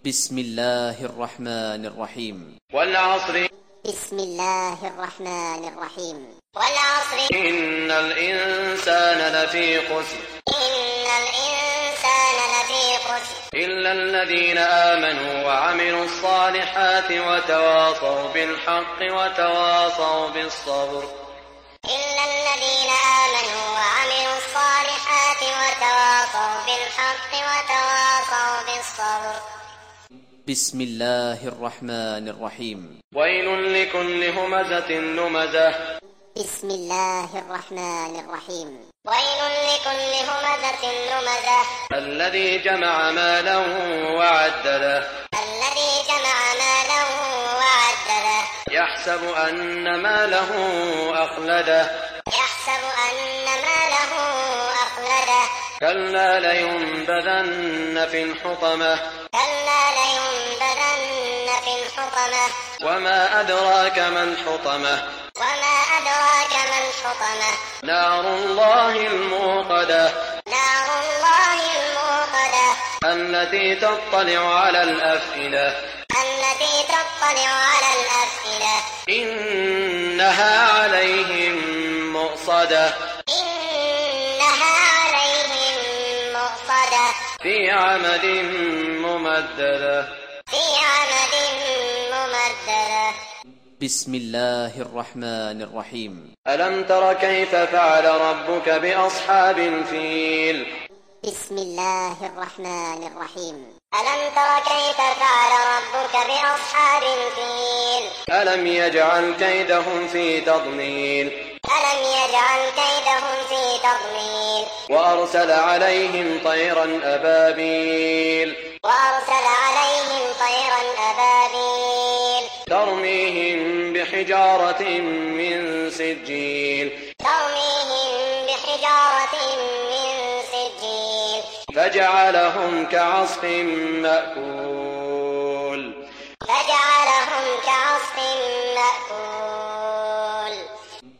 بسم الله الرحمن الرحيم. والعصر. بسم الله الرحمن الرحيم. والعصر. إن الإنسان لفي خسر. إن الإنسان لفي خسر. إلا الذين آمنوا وعملوا الصالحات وتواصوا بالحق وتواصوا بالصبر. إلا الذين آمنوا وعملوا الصالحات وتواصوا بالحق وتواصوا بالصبر. بسم الله الرحمن الرحيم. ويل لكل همزة لمزة. بسم الله الرحمن الرحيم. ويل لكل همزة لمزة. الذي جمع مالا وعدده. الذي جمع مالا وعدده. يحسب أن ماله أخلده. يحسب أن ماله أخلده. كلا لينبذن في الحطمة. كلا لينبذن في الحطمة. وما أدراك ما الحطمة. وما أدراك ما الحطمة. نار الله الموقدة. نار الله الموقدة. التي تطلع على الأفئدة. التي تطلع على الأفئدة. إنها عليهم مؤصدة. إنها عليهم مؤصدة. في عمد ممددة. في عمد ممددة. بسم الله الرحمن الرحيم. ألم تر كيف فعل ربك بأصحاب الفيل. بسم الله الرحمن الرحيم. ألم تر كيف فعل ربك بأصحاب الفيل. ألم يجعل كيدهم في تضليل. ألم يجعل كيدهم في تضليل. وأرسل عليهم طيرا أبابيل. وأرسل عليهم طيرا أبابيل. ترميهم بحجارة من سجيل. ترميهم بحجارة من سجيل. فجعلهم كعصف مأكول.